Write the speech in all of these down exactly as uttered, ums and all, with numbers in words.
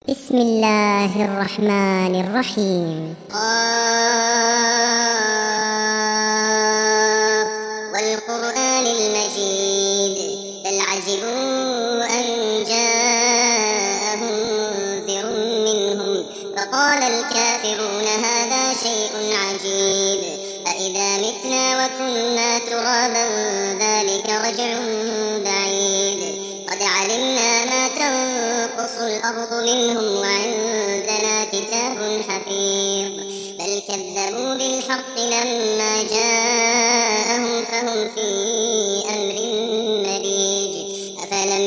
بسم الله الرحمن الرحيم. قاف والقرآن المجيد بل عجبوا أن جاءهم منذر منهم فقال الكافرون هذا شيء عجيب أإذا متنا وكنا ترابا ذلك رجع بعيد قد علمنا ما تنقص الأرض منهم وعندنا كتاب حفيظ بل كذبوا بالحق لما جاءهم فهم في أمر مريج أفلم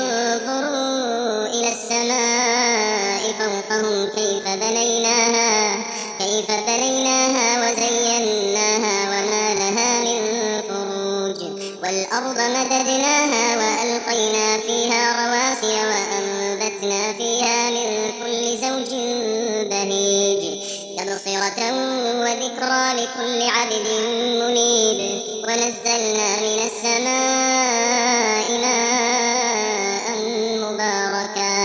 ينظروا إلى السماء فوقهم كيف بنيناها كيف بنيناها وزيناها وما لها من فروج والأرض مددناها وألقينا فيها رواسي وأنبتنا فيها من كل زوج بهيج تبصرة وذكرى لكل عبد منيب ونزلنا من السماء ماء مباركا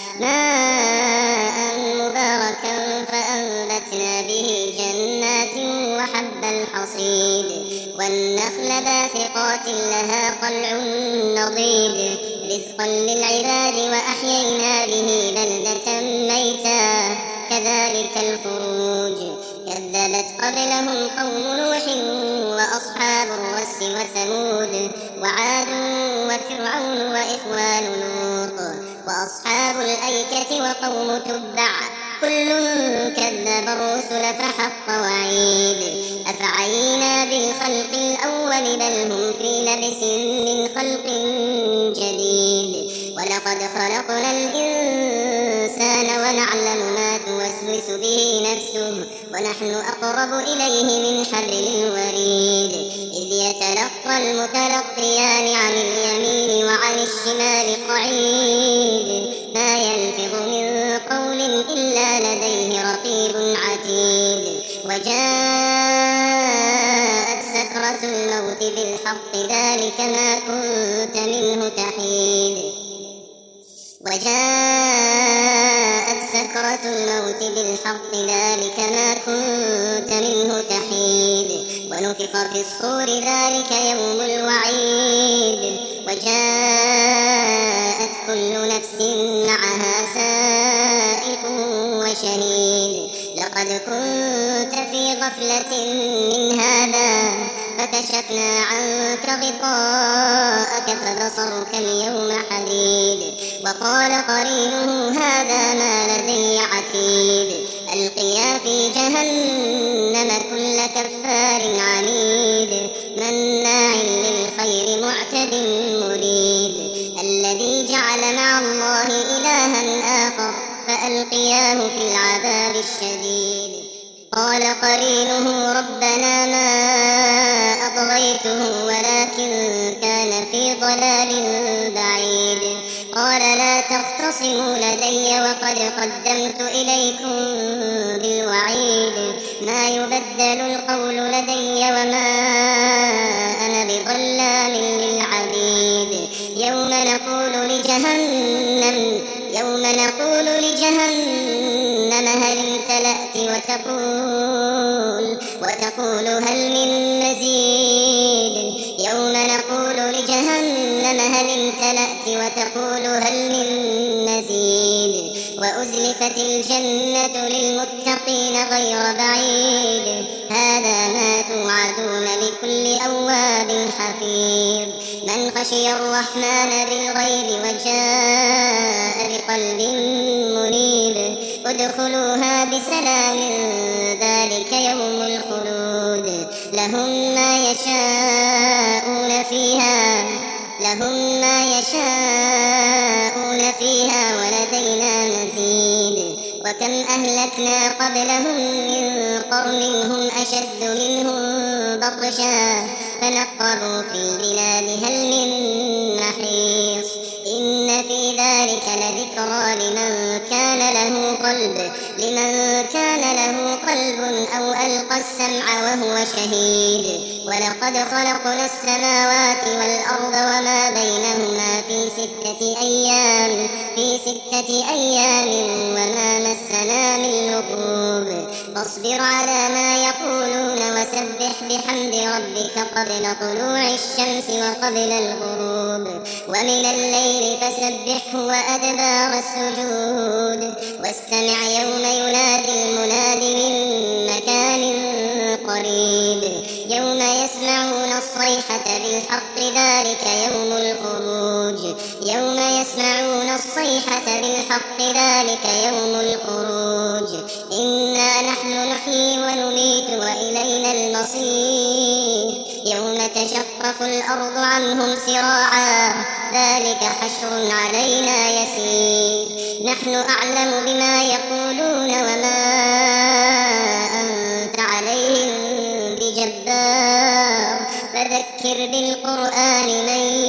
ماء مباركا فأنبتنا به جنات وحب الحصيد والنخل باسقات لها طلع نضيد رزقا للعباد وأحيينا به بلدة ميتا كذلك الخروج كذبت قبلهم قوم نوح وأصحاب الرس وثمود وعاد وفرعون وإخوان لوط وأصحاب الأيكة وقوم تبع كل كذب الرسل فحق وعيد أفعينا بالخلق الأول بل هم في لبس من خلق جديد ولقد خلقنا الإنسان ونعلم ما توسوس به نفسه ونحن أقرب إليه من حبل الوريد إذ يتلقى المتلقيان عن اليمين وعن الشمال قعيد ما يلفظ من قول إلا لديه رقيب عتيد وجاءت سكرة الموت بالحق ذلك ما كنت منه تحيد وجاءت سكرة الموت بالحق ذلك ما كنت منه تحيد ونفخ في الصور ذلك يوم الوعيد وجاءت كل نفس معها سائق وشهيد لقد كنت في غفلة من هذا فكشفنا عنك غطاءك فبصرك اليوم حديد وقال قرينه هذا ما لدي عتيد ألقيا في جهنم كل كفار عنيد مناع للخير معتد مريد الذي جعل مع الله إلها آخر فألقياه في العذاب الشديد قال قرينه ربنا ما أطغيته ولكن كان في ضلال بعيد قال لا تختصموا لدي وقد قدمت إليكم بالوعيد ما يبدل القول لدي وما أنا بظلام للعبيد يوم نقول لجهنم يوم نقول لجهنم هل امتلأت وتقول وتقول هل من مزيد يوم نقول لجهنم هل امتلأت وتقول هل من مزيد وأزلفت الجنة للمتقين غير بعيد هذا ما توعدون لكل أواب حفيظ من خشي الرحمن بالغيب وجاء بقلب منيب ادخلوها بسلام ذلك يوم الخلود لهم ما يشاءون فيها لهم ما يشاءون فيها ولدينا مزيد وكم أهلكنا قبلهم من قرن هم أشد منهم بطشا فنقبوا في البلاد هل من محيص إن في ذلك لذكرى لمن كان له قلب لمن كان له قلب أو ألقى السمع وهو شهيد ولقد خلقنا السماوات والأرض وما بينهما في ستة أيام في ستة أيام واصبر على ما يقولون وسبح بحمد ربك قبل طلوع الشمس وقبل الغروب ومن الليل فسبحه وأدبار السجود واستمع يوم ينادي المناد من مكان قريب يوم يسمعون الصيحة بالحق ذلك يوم الخروج يوم يسمعون الصيحة بالحق ذلك يوم الخروج إنا نحن نحيي ونميت وإلينا المصير يوم تشقق الأرض عنهم سراعا ذلك حشر علينا يسير نحن أعلم بما يقولون وما أنت عليهم بجبار فذكر بالقرآن من